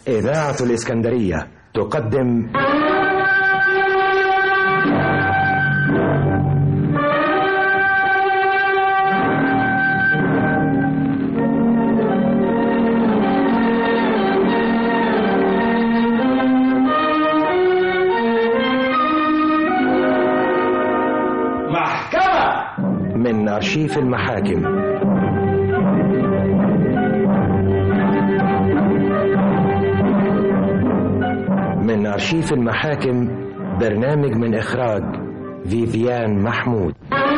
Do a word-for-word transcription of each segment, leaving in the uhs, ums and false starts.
إذاعة الإسكندرية تقدم محكمة من أرشيف المحاكم. من أرشيف المحاكم، برنامج من إخراج فيفيان محمود.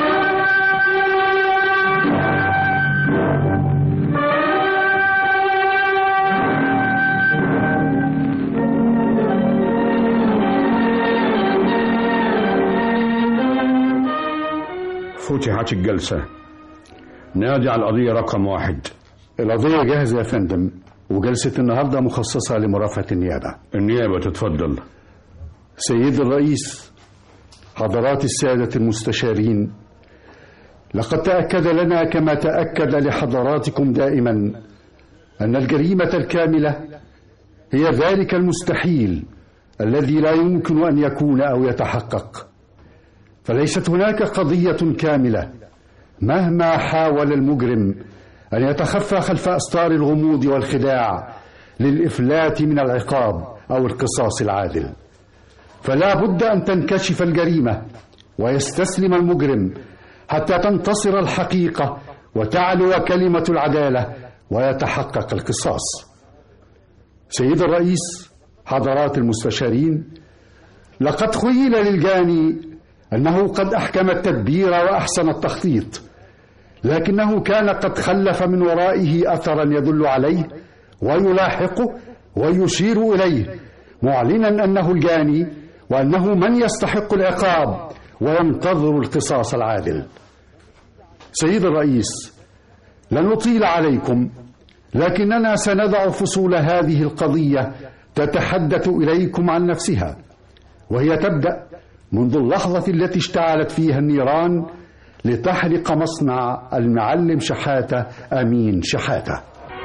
فتحت الجلسة. نادي على القضية رقم واحد. القضية جاهزة يا فندم، وجلسة النهاردة مخصصة لمرافعة النيابة. النيابة تتفضل. سيد الرئيس، حضرات السادة المستشارين، لقد تأكد لنا كما تأكد لحضراتكم دائما أن الجريمة الكاملة هي ذلك المستحيل الذي لا يمكن أن يكون أو يتحقق. فليست هناك قضية كاملة مهما حاول المجرم أن يتخفى خلف أستار الغموض والخداع للإفلات من العقاب أو القصاص العادل. فلا بد أن تنكشف الجريمة ويستسلم المجرم حتى تنتصر الحقيقة وتعلو كلمة العدالة ويتحقق القصاص. سيد الرئيس، حضرات المستشارين، لقد خيل للجاني أنه قد أحكم التدبير وأحسن التخطيط، لكنه كان قد خلف من ورائه أثرا يدل عليه ويلاحقه ويشير إليه، معلنا أنه الجاني وأنه من يستحق العقاب وينتظر القصاص العادل. سيد الرئيس، لن نطيل عليكم، لكننا سندع فصول هذه القضية تتحدث إليكم عن نفسها، وهي تبدأ منذ اللحظة التي اشتعلت فيها النيران لتحرق مصنع المعلم شحاتة أمين شحاتة.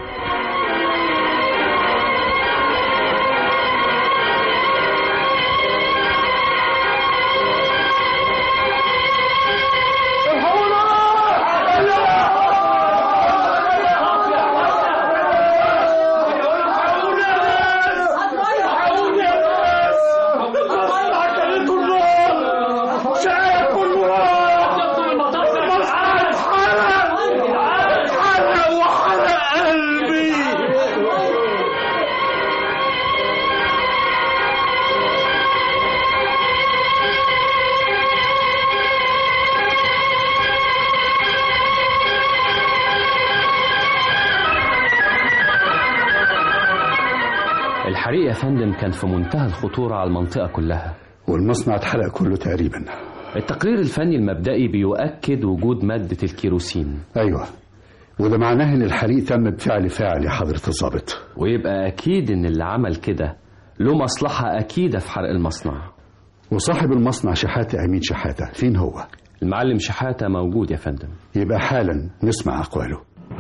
الحريق يا فندم كان في منتهى الخطورة على المنطقة كلها، والمصنع اتحرق كله تقريبا. التقرير الفني المبدئي بيؤكد وجود مادة الكيروسين. أيوة، وده معناه ان الحريق تم بفعل فاعل يا حضرة الضابط. ويبقى أكيد ان اللي عمل كده له مصلحة أكيدة في حرق المصنع. وصاحب المصنع شحاتة أمين شحاتة فين هو؟ المعلم شحاتة موجود يا فندم. يبقى حالا نسمع أقواله.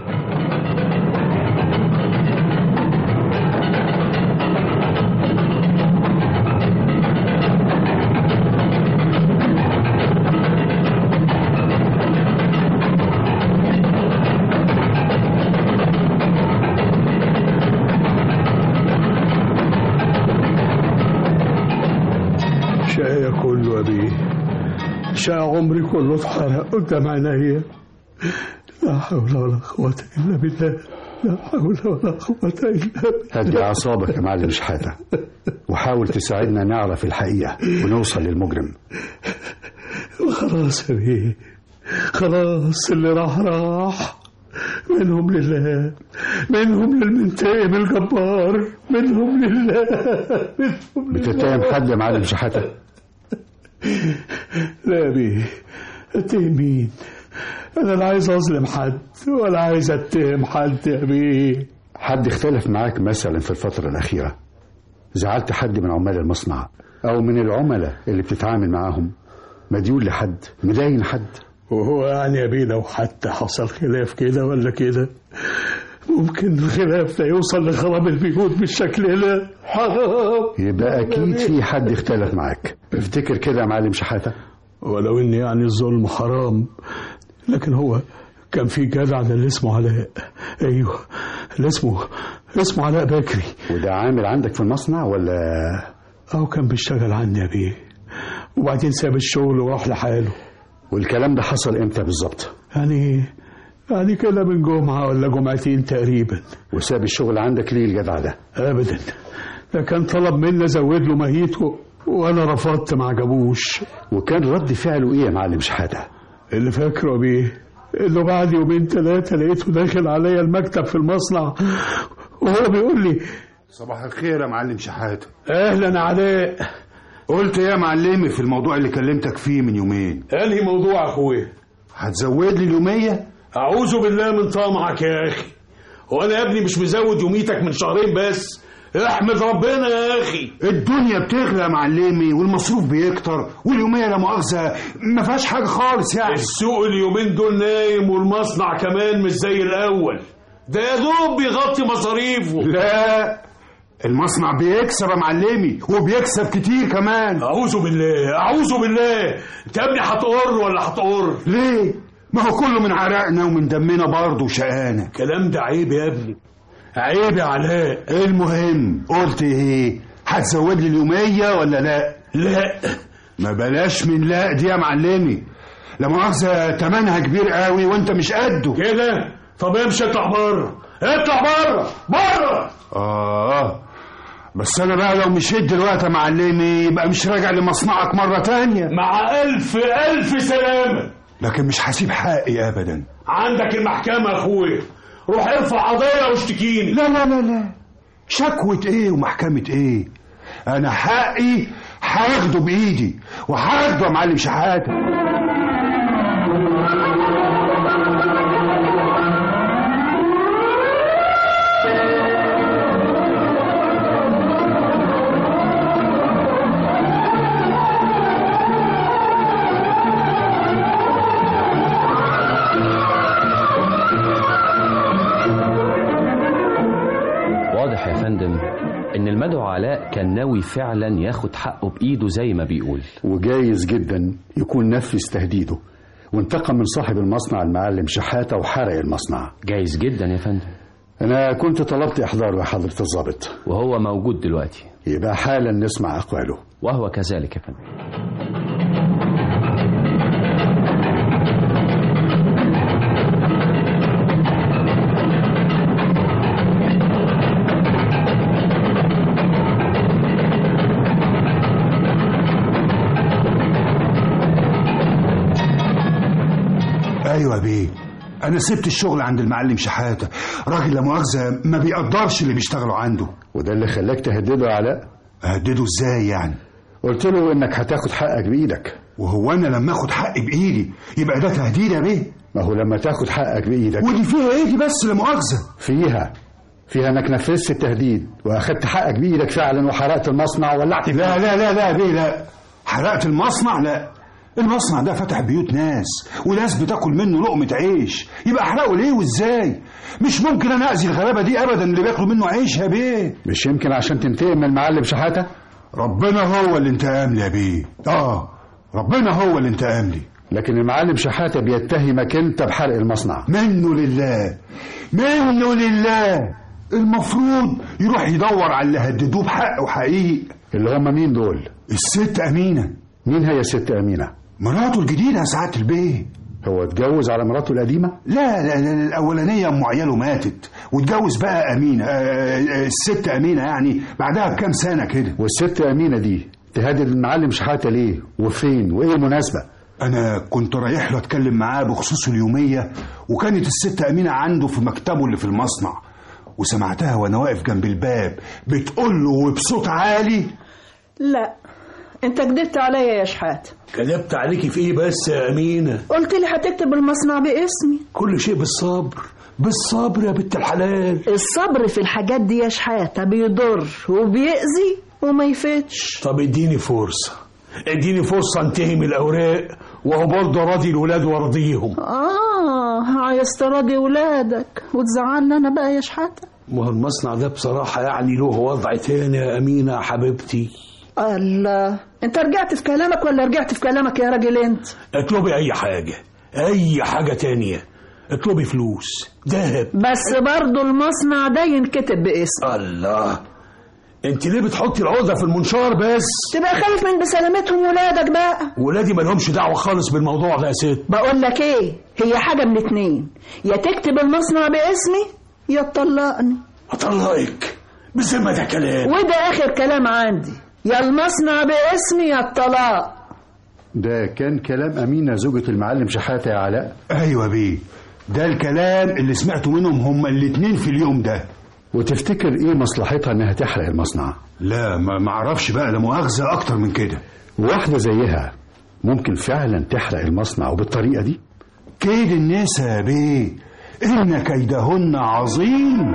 شقي كله أبي، شقي عمري كله اتحرق قدام عينيا. لا حول ولا قوة إلا بالله، لا حول ولا قوة إلا بالله. هدي أعصابك يا معلم شحاتة، وحاول تساعدنا نعرف الحقيقة ونوصل للمجرم. خلاص يا بيه، خلاص اللي راح راح. منهم لله، منهم للمنتقم الجبار، منهم لله، منهم لله. بتتهم حد يا معلم شحاتة؟ لا يا بيه، اتهم مين؟ انا لا عايز اظلم حد ولا عايز اتهم حد يا بيه. حد اختلف معاك مثلا في الفترة الأخيرة؟ زعلت حد من عمال المصنع أو من العملاء اللي بتتعامل معاهم؟ مديون لحد؟ مداين حد؟ وهو يعني يا بيه لو حتى حصل خلاف كده ولا كده ممكن الخلاف ده يوصل لخراب البيوت بالشكل ده؟ حرام. يبقى اكيد في حد اختلف معاك. افتكر كده يا معلم شحاتة. ولو ان يعني الظلم حرام، لكن هو كان في جدع ده اللي اسمه علاء. ايوه اللي اسمه اسمه علاء بكري. وده عامل عندك في المصنع ولا؟ او كان بيشتغل عندي يا بيه، وبعدين ساب الشغل وراح لحاله. والكلام ده حصل امتى بالظبط؟ يعني يعني كده من جمعة ولا جمعتين تقريبا. وساب الشغل عندك ليه الجدع ده؟ ابدا، ده كان طلب مني ازود له مهيته وانا رفضت ما عجبوش. وكان رد فعله ايه يا معلم شحاتة؟ اللي فاكره بيه انه بعد يومين ثلاثة لقيته داخل عليا المكتب في المصنع وهو بيقول لي صباح الخير يا معلم شحاتة. اهلا علاء. قلت ايه يا معلمي في الموضوع اللي كلمتك فيه من يومين؟ انهي موضوع يا اخويا؟ هتزود لي اليومية؟ اعوذ بالله من طمعك يا اخي، وانا يا ابني مش مزود يوميتك من شهرين بس؟ احمد ربنا يا اخي. الدنيا بتغلى يا معلمي والمصروف بيكتر واليومية لا مؤاخذة ما فيهاش حاجة خالص يعني. السوق اليومين دول نايم والمصنع كمان مش زي الاول، ده يا دوب بيغطي مصاريفه. لا المصنع بيكسب يا معلمي وبيكسب كتير كمان. اعوذ بالله اعوذ بالله. انت يا ابني هتقر ولا هتقر؟ ليه؟ ما هو كله من عرقنا ومن دمنا برضه وشقانا. الكلام ده عيب يا ابني، عيب يا علاء. المهم قلت ايه؟ هتزود لي اليومية ولا لا؟ لا. ما بلاش من لا دي يا معلمي، لا مؤاخذة تمنها كبير قوي وانت مش قده كده. طب امشي اطلع بره، اطلع بره بره. اه بس انا بقى لو مشيت دلوقتي يا معلمي يبقى مش راجع لمصنعك مرة تانية. مع الف الف سلامة. لكن مش هسيب حقي ابدا. عندك المحكمة يا اخويا، روح ارفع قضية واشتكيني. لا لا لا لا، شكوة ايه ومحكمة ايه؟ انا حقي هاخده بايدي وهاخده يا معلم شحاتة. واضح يا فندم ان المدعو علاء كان ناوي فعلا ياخد حقه بايده زي ما بيقول، وجايز جدا يكون نفذ تهديده وانتقم من صاحب المصنع المعلم شحاتة وحرق المصنع. جايز جدا يا فندم. انا كنت طلبت احضاره يا حضرة الضابط وهو موجود دلوقتي. يبقى حالا نسمع اقواله. وهو كذلك يا فندم. ايوه بيه، انا سبت الشغل عند المعلم شحاتة، راجل لا مؤاخذة ما بيقدرش اللي بيشتغلوا عنده. وده اللي خلاك تهدده يا علاء؟ اهدده ازاي يعني؟ قلت له انك هتاخد حقك بايدك. وهو انا لما اخد حقي بايدي يبقى ده تهديد يا بيه؟ ما هو لما تاخد حقك بايدك. ودي فيها ايه دي بس لا مؤاخذة؟ فيها فيها انك نفذت التهديد واخدت حقك بايدك فعلا وحرقت المصنع وولعت. لا لا لا لا بيه، لا حرقت المصنع لا. المصنع ده فتح بيوت ناس وناس بتاكل منه لقمة عيش، يبقى احرقه ليه وازاي؟ مش ممكن انا اذي الغلابة دي ابدا اللي بياكلوا منه عيش يا بيه. مش يمكن عشان تنتقم من المعلم شحاتة؟ ربنا هو اللي انتقم لي يا بيه. اه ربنا هو اللي انتقم لي. لكن المعلم شحاتة بيتهمك انت بحرق المصنع. منه لله منه لله، المفروض يروح يدور على اللي هددوه بحق وحقيقي. اللي هم مين دول؟ الست أمينة. مين هي الست أمينة؟ مراته الجديدة يا سعادة البيه. هو اتجوز على مراته القديمة؟ لا لا, لا الأولانية أم عياله ماتت واتجوز بقى أمينة. آه الست أمينة يعني بعدها بكام سنة كده. والست أمينة دي تهدد المعلم شحاتة ليه وفين وإيه المناسبة؟ أنا كنت رايح له أتكلم معاه بخصوص اليومية، وكانت الست أمينة عنده في مكتبه اللي في المصنع، وسمعتها وأنا واقف جنب الباب بتقول له وبصوت عالي: لا انت كدبت عليا يا شحاتة. كدبت عليكي في ايه بس يا أمينة؟ قلت لي هتكتب المصنع باسمي. كل شيء بالصبر بالصبر يا بنت الحلال. الصبر في الحاجات دي يا شحاتة بيضر وبيأذي وما يفيدش. طب اديني فرصة اديني فرصة انتهي من الأوراق، وهو برضه راضي الولاد وارضيهم. اه اه عايز تراضي ولادك وتزعلنا انا بقى يا شحاته؟ ما هو المصنع ده بصراحة يعني له وضع تاني يا أمينة يا حبيبتي. الله، انت رجعت في كلامك ولا رجعت في كلامك يا راجل انت؟ اطلبي أي حاجة، أي حاجة تانية، اطلبي فلوس، ذهب. بس برضو المصنع ده ينكتب باسم. الله، انت ليه بتحطي العقدة في المنشار بس؟ تبقى خايف من بسلامتهم ولادك بقى. ولادي ما لهمش دعوة خالص بالموضوع ده يا ست. بقول لك ايه، هي حاجة من اتنين، يا تكتب المصنع باسمي يا تطلقني. اطلقك؟ بذمة ده كلام؟ وده اخر كلام عندي، يا المصنع باسمي يا الطلاق. ده كان كلام أمينة زوجة المعلم شحاتة يا علاء؟ ايوه بيه، ده الكلام اللي سمعته منهم هما الاتنين في اليوم ده. وتفتكر ايه مصلحتها انها تحرق المصنع؟ لا ما معرفش بقى، لا مؤاخذة اكتر من كده. واحدة زيها ممكن فعلا تحرق المصنع وبالطريقة دي؟ كيد النساء يا بيه، إن كيدهن عظيم.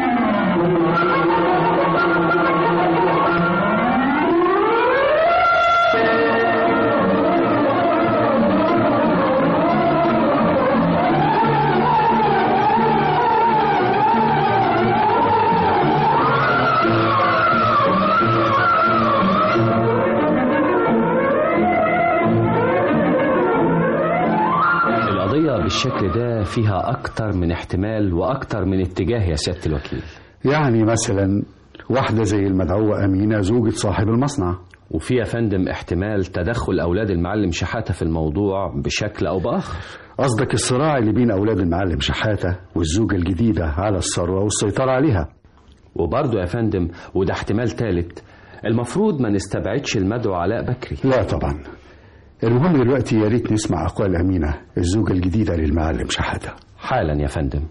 بالشكل ده فيها أكتر من احتمال وأكتر من اتجاه يا سيادة الوكيل. يعني مثلا واحدة زي المدعوة أمينة زوجة صاحب المصنع، وفي يا فندم احتمال تدخل أولاد المعلم شحاتة في الموضوع بشكل أو بآخر. قصدك الصراع اللي بين أولاد المعلم شحاتة والزوجة الجديدة على الثروة والسيطرة عليها. وبرضه يا فندم وده احتمال ثالث، المفروض ما نستبعدش المدعو علاء بكري. لا طبعا. المهم دلوقتي يا ريت نسمع أقوال أمينة الزوجة الجديدة للمعلم شحاتة. حالا يا فندم.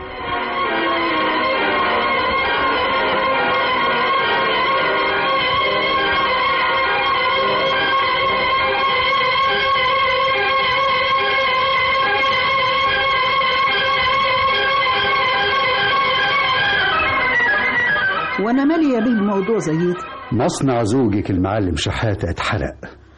وانا مالي يا بيه بموضوع زي ده؟ مصنع زوجك المعلم شحاتة اتحرق،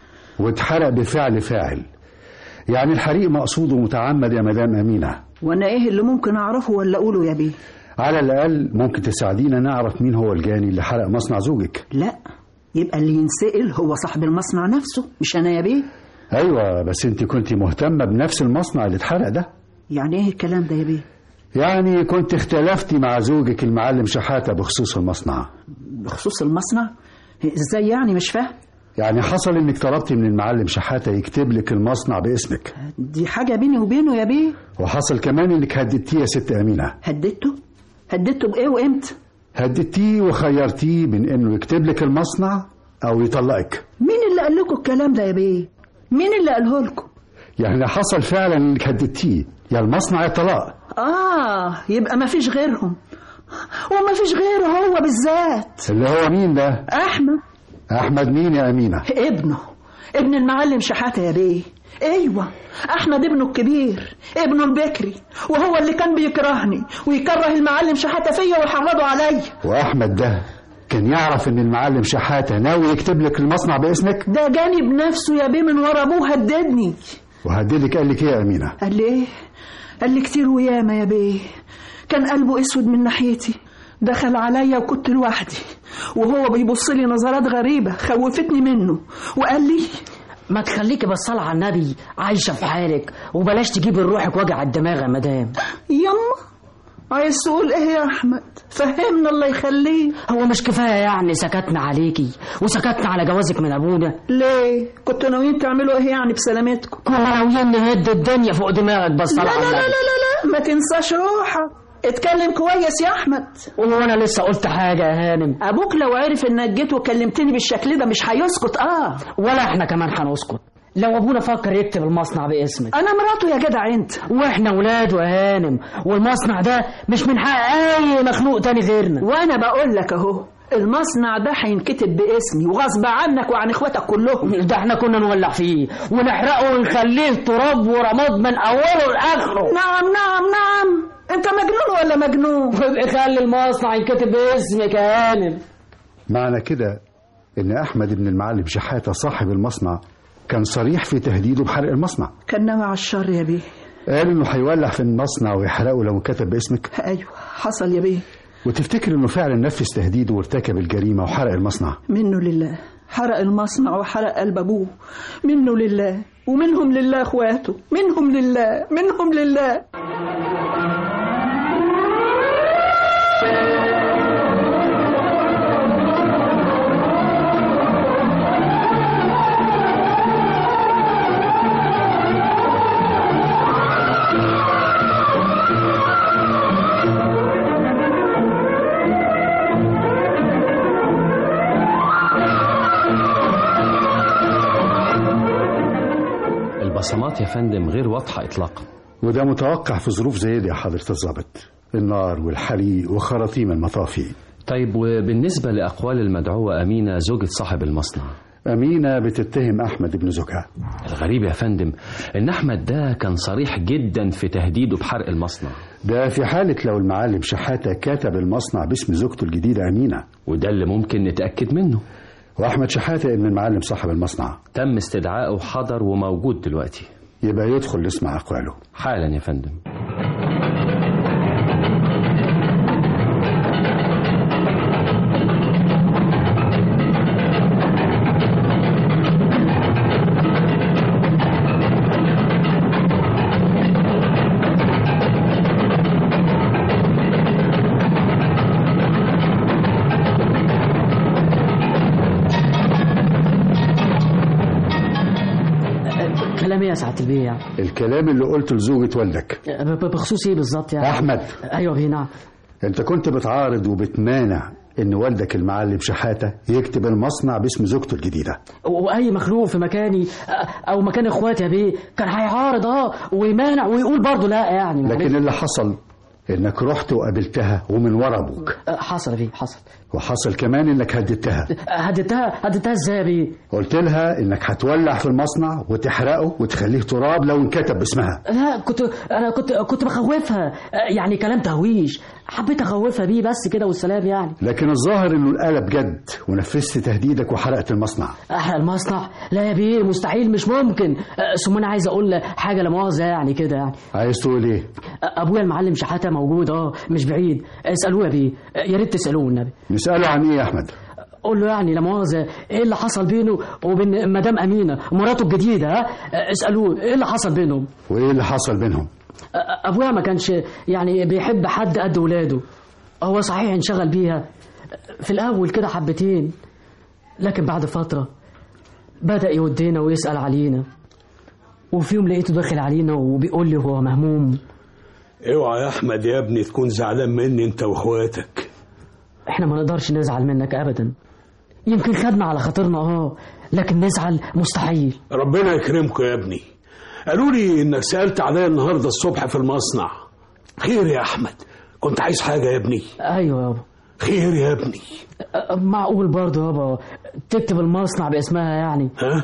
واتحرق بفعل فاعل، يعني الحريق مقصود ومتعمد يا مدام أمينة. وانا ايه اللي ممكن اعرفه ولا اقوله يا بيه؟ على الأقل ممكن تساعدينا نعرف مين هو الجاني اللي حرق مصنع زوجك. لا، يبقى اللي ينسأل هو صاحب المصنع نفسه مش انا يا بيه. ايوه بس انت كنت مهتمة بنفس المصنع اللي اتحرق ده. يعني ايه الكلام ده يا بيه؟ يعني كنت اختلفتي مع زوجك المعلم شحاتة بخصوص المصنع. بخصوص المصنع؟ ازاي يعني؟ مش فاهم. يعني حصل انك طلبتي من المعلم شحاتة يكتب لك المصنع باسمك. دي حاجة بيني وبينه يا بيه. وحصل كمان انك هددتيه يا ست أمينة. هددته؟ هددته بإيه وإمتى؟ هددتيه وخيرتيه بين انه يكتب لك المصنع او يطلقك. مين اللي قال لكم الكلام ده يا بيه؟ مين اللي قاله لكم؟ يعني حصل فعلا انك هددتيه يا المصنع يا الطلاق. اه يبقى ما فيش غيرهم، وما فيش غيره هو بالذات. اللي هو مين ده؟ احمد. احمد مين يا أمينة؟ ابنه، ابن المعلم شحاتة يا بيه. ايوه احمد ابنه الكبير، ابنه البكري، وهو اللي كان بيكرهني ويكره المعلم شحاتة فيا ويحرضه عليا. واحمد ده كان يعرف ان المعلم شحاتة ناوي يكتب لك المصنع باسمك؟ ده جاني بنفسه يا بيه من ورا ابوه، هددني. وهددك قال لك ايه يا أمينة؟ قال لي ايه؟ قال لي كتير وياما يا بيه. كان قلبه اسود من ناحيتي، دخل عليا وكنت لوحدي وهو بيبص لي نظرات غريبة خوفتني منه وقال لي ما تخليكي بصالة على النبي عايشة في حالك وبلاش تجيبي لروحك وجع الدماغ يا مدام. يما عايز تقول ايه يا احمد؟ فهمنا الله يخليه. هو مش كفاية يعني سكتنا عليكي وسكتنا على جوازك من ابونا؟ ليه؟ كنتوا ناويين تعملوا ايه يعني بسلامتكم؟ كنا ناويين نهد الدنيا فوق دماغك بصالة على النبي. لا النبي. لا لا لا لا ما تنساش روحك، اتكلم كويس يا احمد. وانا لسه قلت حاجة يا هانم؟ ابوك لو عرف انك جيت وكلمتني بالشكل ده مش هيسكت. اه ولا احنا كمان هنسكت لو ابونا فكر يكتب المصنع باسمك. انا مراته يا جدع انت. واحنا ولاده يا هانم، والمصنع ده مش من حق اي مخلوق تاني غيرنا. وانا بقول لك اهو المصنع ده هينكتب باسمي وغصب عنك وعن اخواتك كلهم. ده احنا كنا نولع فيه ونحرقه ونخليه تراب ورماد من اوله لاخره. نعم نعم نعم. انت مجنون ولا مجنون؟ وابقى خلي المصنع ينكتب باسمك يا هانم. معنى كده ان احمد بن المعلم شحاتة صاحب المصنع كان صريح في تهديده بحرق المصنع. كان نوع الشر يا بيه. قال انه هيولع في المصنع ويحرقه لو كتب باسمك؟ ايوه حصل يا بيه. وتفتكر انه فعلا نفذ تهديده وارتكب الجريمه وحرق المصنع؟ منه لله، حرق المصنع وحرق قلب ابوه. منه لله ومنهم لله اخواته، منهم لله منهم لله. البصمات يا فندم غير واضحة إطلاقا، وده متوقع في ظروف زي دي يا حضرة الضابط، النار والحريق وخراطيم المطافي. طيب وبالنسبة لأقوال المدعوة أمينة زوجة صاحب المصنع؟ أمينة بتتهم أحمد ابن زوجها. الغريب يا فندم إن أحمد ده كان صريح جدا في تهديده بحرق المصنع. ده في حالة لو المعلم شحاتة كتب المصنع باسم زوجته الجديدة أمينة، وده اللي ممكن نتأكد منه. وأحمد شحاتة ابن المعلم صاحب المصنع تم استدعائه وحضر وموجود دلوقتي. يبقى يدخل يسمع أقواله حالا يا فندم. كلام ايه يا سعاده البيع؟ الكلام اللي قلته لزوجة والدك. بخصوص ايه بالظبط يعني؟ أحمد. ايوه بيه. نعم. انت كنت بتعارض وبتمانع ان والدك المعلم شحاتة يكتب المصنع باسم زوجته الجديدة، واي مخلوق في مكاني او مكان اخواتي يا بيه كان هيعارض اه ويمانع ويقول برضه لا يعني. لكن اللي حصل انك رحت وقابلتها ومن ورا ابوك. حصل بيه حصل. وحصل كمان انك هددتها. هددتها هددتها ازاي يا بيه؟ قلت لها انك هتولع في المصنع وتحرقه وتخليه تراب لو انكتب باسمها. لا كنت انا كنت كنت بخوفها يعني، كلام تهويش، حبيت اخوفها بيه بس كده والسلام يعني. لكن الظاهر انه القلب جد ونفذت تهديدك وحرقت المصنع. احرق المصنع؟ لا يا بيه مستحيل، مش ممكن. ثم انا عايز اقول حاجه لا مؤاخذه يعني كده يعني. عايز تقول ايه؟ ابويا المعلم شحاته موجود اه مش بعيد، اسالوه يا بيه، يا ريت تسالوه النبي. نساله عن ايه يا احمد؟ قول له يعني لا مؤاخذه ايه اللي حصل بينه وبين مدام امينه مراته الجديده. ها اسالوه ايه اللي حصل بينهم. وايه اللي حصل بينهم؟ ابويا ما كانش يعني بيحب حد قد ولاده، هو صحيح انشغل بيها في الاول كده حبتين، لكن بعد فتره بدا يودينا ويسال علينا، وفي يوم لقيته داخل علينا وبيقول لي هو مهموم. اوعى يا احمد يا ابني تكون زعلان مني انت واخواتك. احنا ما نقدرش نزعل منك ابدا، يمكن خدنا على خاطرنا اه لكن نزعل مستحيل. ربنا يكرمكم يا ابني. قالوا لي انك سالت عليا النهارده الصبح في المصنع. خير يا احمد؟ كنت عايز حاجه يا ابني؟ ايوه يابا. خير يا ابني؟ معقول برضه يابا تكتب المصنع باسمها يعني؟ ها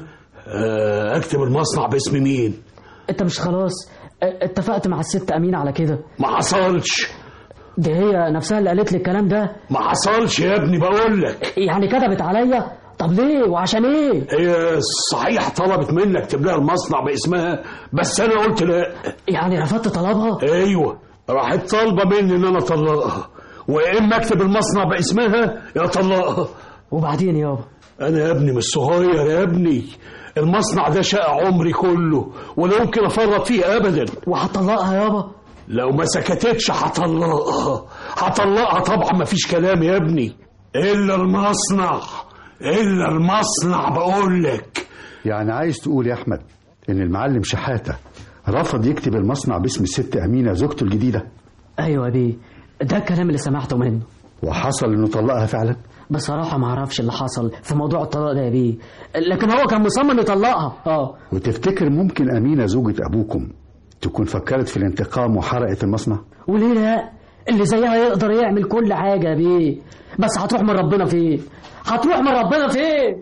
أه اكتب المصنع باسم مين؟ انت مش خلاص اتفقت مع الست امينه على كده؟ ما حصلش. دي هي نفسها اللي قالت لي الكلام ده. ما حصلش يا ابني بقول لك. يعني كتبت عليا؟ طب ليه وعشان ايه؟ هي صحيح طلبت منك اكتب لها المصنع باسمها، بس انا قلت لا. يعني رفضت طلبها؟ ايوه راحت طالبه مني ان انا اطلقها، ويا اما اكتب المصنع باسمها يا اطلقها. وبعدين يابا؟ انا يا ابني مش صغير يا ابني، المصنع ده شقى عمري كله ولا يمكن افرط فيه ابدا. وهطلقها يابا؟ لو ما سكتتش هطلقها. هطلقها طبعا مفيش كلام يا ابني، الا المصنع، الا المصنع بقول لك. يعني عايز تقول يا احمد ان المعلم شحاته رفض يكتب المصنع باسم الست امينه زوجته الجديده؟ ايوه دي ده الكلام اللي سمعته منه. وحصل انه طلقها فعلا؟ بصراحه ما اعرفش اللي حصل في موضوع الطلاق ده يا بيه، لكن هو كان مصمم يطلقها. اه وتفتكر ممكن امينه زوجة ابوكم تكون فكرت في الانتقام وحرقت المصنع؟ وليه لا؟ اللي زيها يقدر يعمل كل حاجه يا بيه، بس هتروح من ربنا فين؟ هتروح من ربنا فين؟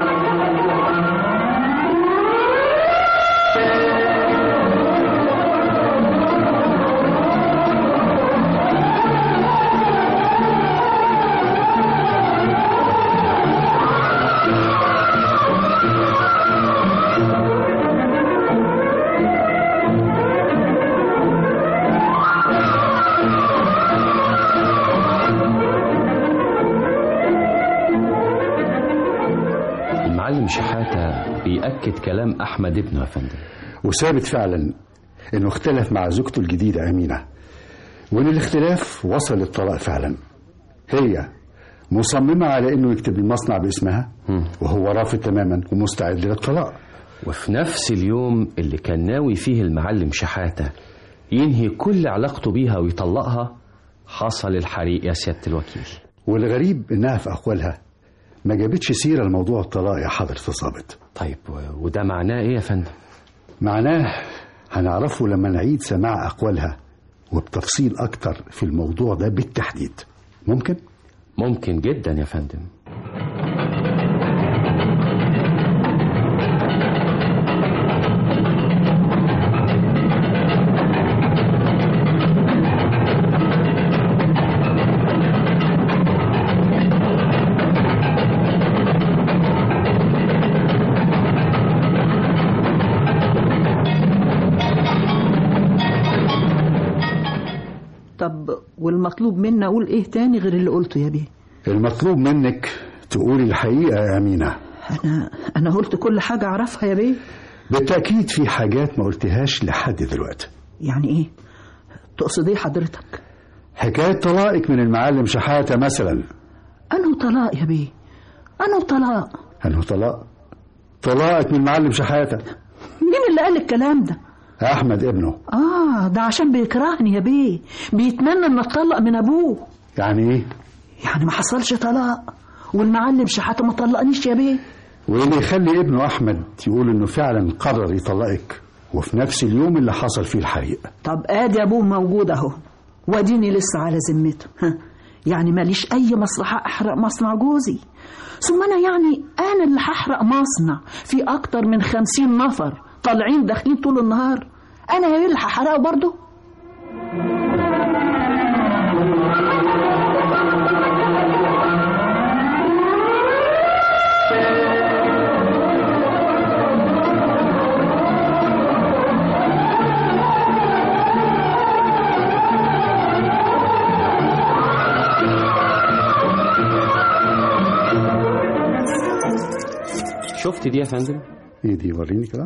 المعلم شحاتة بيأكد كلام أحمد ابنه يا فندم، وثابت فعلا انه اختلف مع زوجته الجديدة أمينة، وان الاختلاف وصل للطلاق فعلا. هي مصممة على انه يكتب المصنع باسمها وهو رافض تماما ومستعد للطلاق. وفي نفس اليوم اللي كان ناوي فيه المعلم شحاتة ينهي كل علاقته بيها ويطلقها، حصل الحريق يا سيادة الوكيل. والغريب انها في اقوالها ما جابتش سيرة لموضوع الطلاق يا حضرة الضابط. طيب وده معناه ايه يا فندم؟ معناه هنعرفه لما نعيد سماع اقوالها وبتفصيل اكتر في الموضوع ده بالتحديد. ممكن؟ ممكن جدا يا فندم. طب والمطلوب منا اقول ايه تاني غير اللي قلته يا بيه؟ المطلوب منك تقولي الحقيقة يا أمينة. انا انا قلت كل حاجة اعرفها يا بيه. بالتأكيد في حاجات ما قلتهاش لحد دلوقتي. يعني ايه؟ تقصد ايه حضرتك؟ حكاية طلاقك من المعلم شحاتة مثلا. انه طلاق يا بيه؟ انه طلاق؟ انه طلاق؟ طلاقك من المعلم شحاتة. مين اللي قال الكلام ده؟ أحمد ابنه. آه ده عشان بيكرهني يا بيه، بيتمنى إن أتطلق من أبوه. يعني إيه؟ يعني ما حصلش طلاق والمعلم شحاتة ما طلقنيش يا بيه. وإيه اللي يخلي ابنه أحمد يقول إنه فعلا قرر يطلقك وفي نفس اليوم اللي حصل فيه الحريق؟ طب آدي أبوه موجود أهو واديني لسه على ذمته. ها يعني ماليش أي مصلحة أحرق مصنع جوزي؟ ثم أنا يعني أنا اللي هحرق مصنع في أكتر من خمسين نفر طالعين داخلين طول النهار؟ أنا هي اللي هحرقه برضه؟ شفت دي يا فندم؟ ايه دي؟ وريني كده.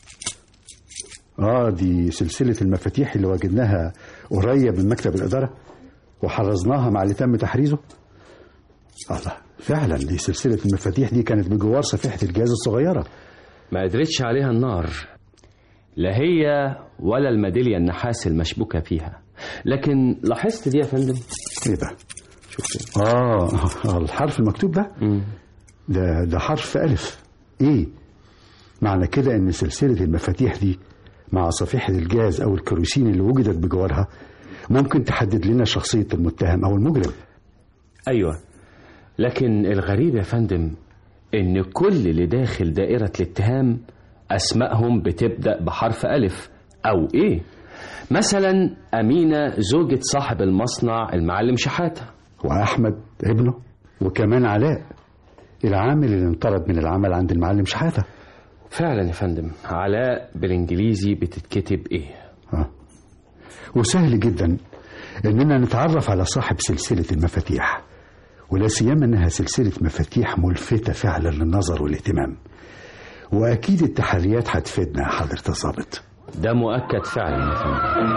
اه دي سلسلة المفاتيح اللي وجدناها قريب من مكتب الإدارة وحرزناها مع اللي تم تحريزه. الله، فعلا دي سلسلة المفاتيح دي كانت بجوار صفيحة الجهاز الصغيرة، ما قدرتش عليها النار، لا هي ولا الميدالية النحاس المشبوكة فيها. لكن لاحظت دي يا فندم؟ ايه ده؟ شفت؟ اه الحرف المكتوب ده م. ده ده حرف ألف. ايه معنى كده؟ ان سلسلة المفاتيح دي مع صفيحة الجاز او الكروسين اللي وجدت بجوارها ممكن تحدد لنا شخصية المتهم او المجرم. ايوه، لكن الغريب يا فندم ان كل اللي داخل دائرة الاتهام اسمائهم بتبدأ بحرف ألف او ايه. مثلا أمينة زوجة صاحب المصنع المعلم شحاتة، وأحمد ابنه، وكمان علاء العامل اللي انطرد من العمل عند المعلم شحاتة. فعلا يا فندم، علاء بالانجليزي بتتكتب ايه. آه. وسهل جدا اننا نتعرف على صاحب سلسلة المفاتيح، ولا سيما انها سلسلة مفاتيح ملفتة فعلا للنظر والاهتمام، واكيد التحريات هتفيدنا يا حضرة الضابط. ده مؤكد فعلا يا فندم.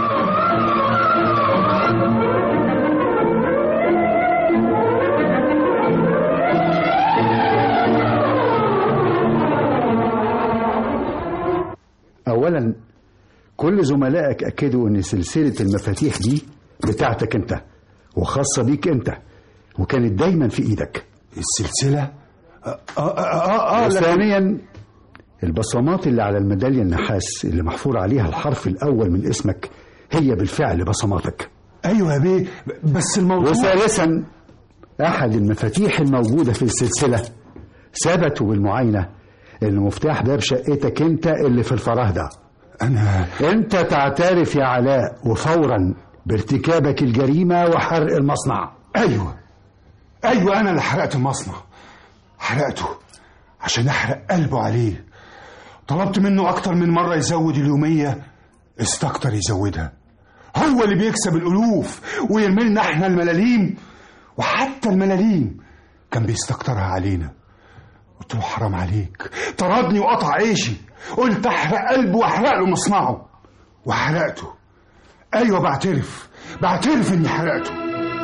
اولا كل زملائك اكدوا ان سلسلة المفاتيح دي بتاعتك انت وخاصة بيك انت، وكانت دايما في ايدك. السلسلة؟ اه اه اه, آه ثانيا البصمات اللي على الميدالية النحاس اللي محفور عليها الحرف الاول من اسمك هي بالفعل بصماتك. ايوه يا بيه، بس الموضوع. وثالثا احد المفاتيح الموجودة في السلسلة ثبتوا بالمعاينة ان مفتاح باب شقتك انت اللي في الفراغ ده. انا انت تعترف يا علاء وفورا بارتكابك الجريمة وحرق المصنع. ايوه ايوه انا اللي حرقت المصنع، حرقته عشان احرق قلبه عليه. طلبت منه اكتر من مرة يزود اليومية، استكتر يزودها. هو اللي بيكسب الالوف ويرملنا احنا الملاليم، وحتى الملاليم كان بيستكترها علينا. قلت له حرام عليك، طردني وقطع عيشي. قلت احرق قلبه واحرق له مصنعه، وحرقته. ايوه بعترف بعترف اني حرقته.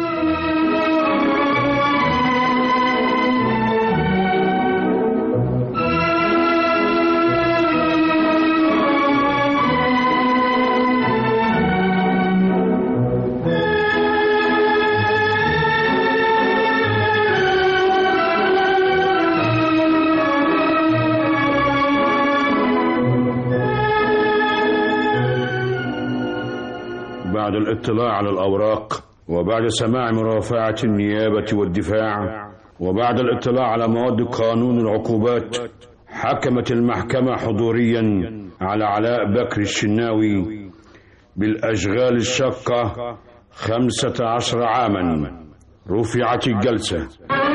بعد الاطلاع على الأوراق، وبعد سماع مرافعة النيابة والدفاع، وبعد الاطلاع على مواد قانون العقوبات، حكمت المحكمة حضوريا على علاء بكر الشناوي بالأشغال الشاقة خمسة عشر عاما. رفعت الجلسة.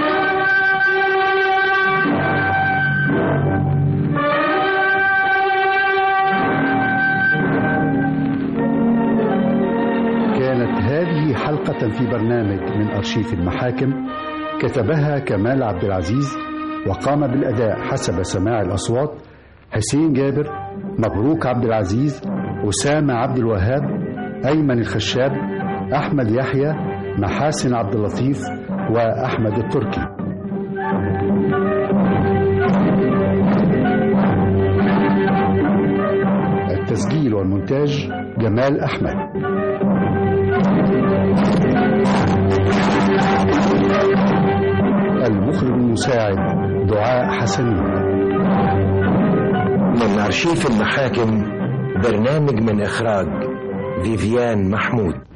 هذه حلقة في برنامج من أرشيف المحاكم، كتبها كمال عبد العزيز، وقام بالأداء حسب سماع الأصوات حسين جابر، مبروك عبد العزيز، أسامة عبد الوهاب، أيمن الخشاب، أحمد يحيى، محاسن عبد اللطيف، وأحمد التركي. التسجيل والمونتاج جمال أحمد. المخرج المساعد دعاء حسنين. من أرشيف المحاكم، برنامج من إخراج فيفيان محمود.